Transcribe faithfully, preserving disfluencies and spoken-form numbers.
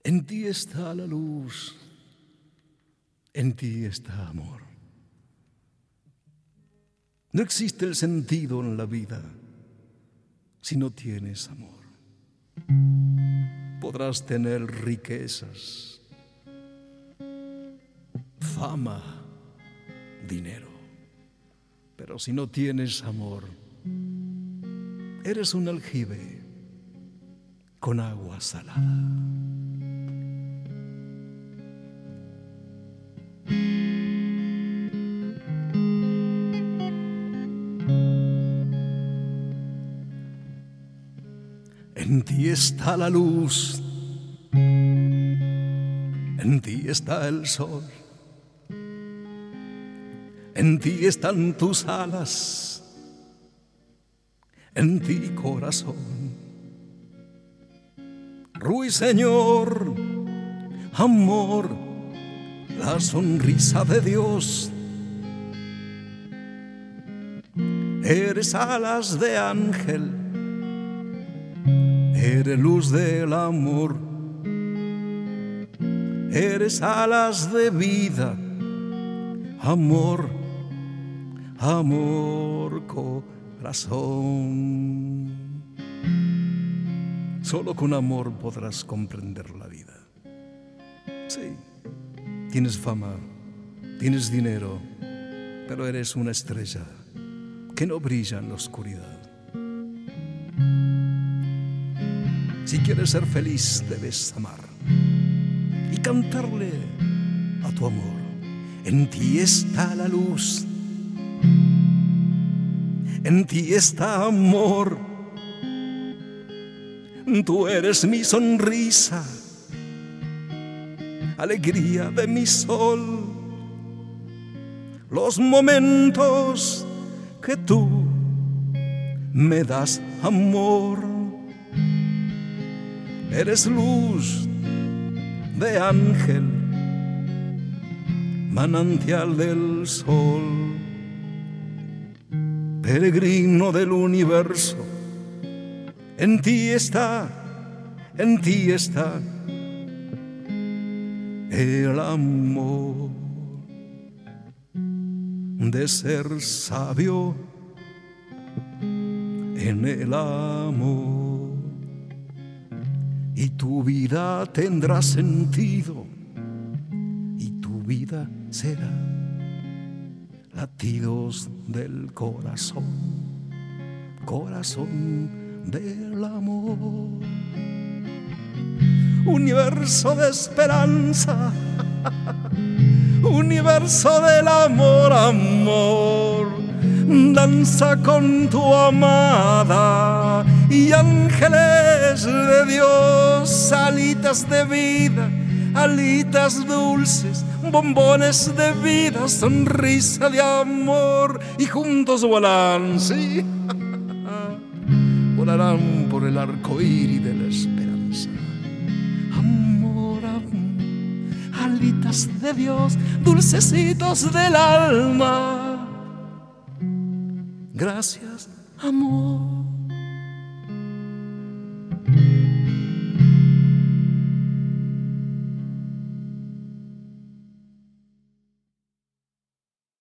En ti está la luz, en ti está amor. No existe el sentido en la vida si no tienes amor. Podrás tener riquezas, fama, dinero, pero si no tienes amor, eres un aljibe con agua salada. En ti está la luz, en ti está el sol, en ti están tus alas, en ti corazón. Ruiseñor, amor, la sonrisa de Dios. Eres alas de ángel, eres luz del amor, eres alas de vida, amor, amor, corazón. Solo con amor podrás comprender la vida. Sí, tienes fama, tienes dinero, pero eres una estrella que no brilla en la oscuridad. Si quieres ser feliz, debes amar y cantarle a tu amor. En ti está la luz, en ti está amor. Tú eres mi sonrisa, alegría de mi sol. Los momentos que tú me das amor. Eres luz de ángel, manantial del sol, peregrino del universo. En ti está, en ti está el amor de ser sabio en el amor. Y tu vida tendrá sentido, y tu vida será latidos del corazón, corazón del amor. Universo de esperanza, universo del amor, amor. Danza con tu amada y ángeles de Dios, alitas de vida, alitas dulces, bombones de vida, sonrisa de amor, y juntos volarán, sí, volarán por el arco iris de la esperanza. Amor, amor, alitas de Dios, dulcecitos del alma. Gracias, amor.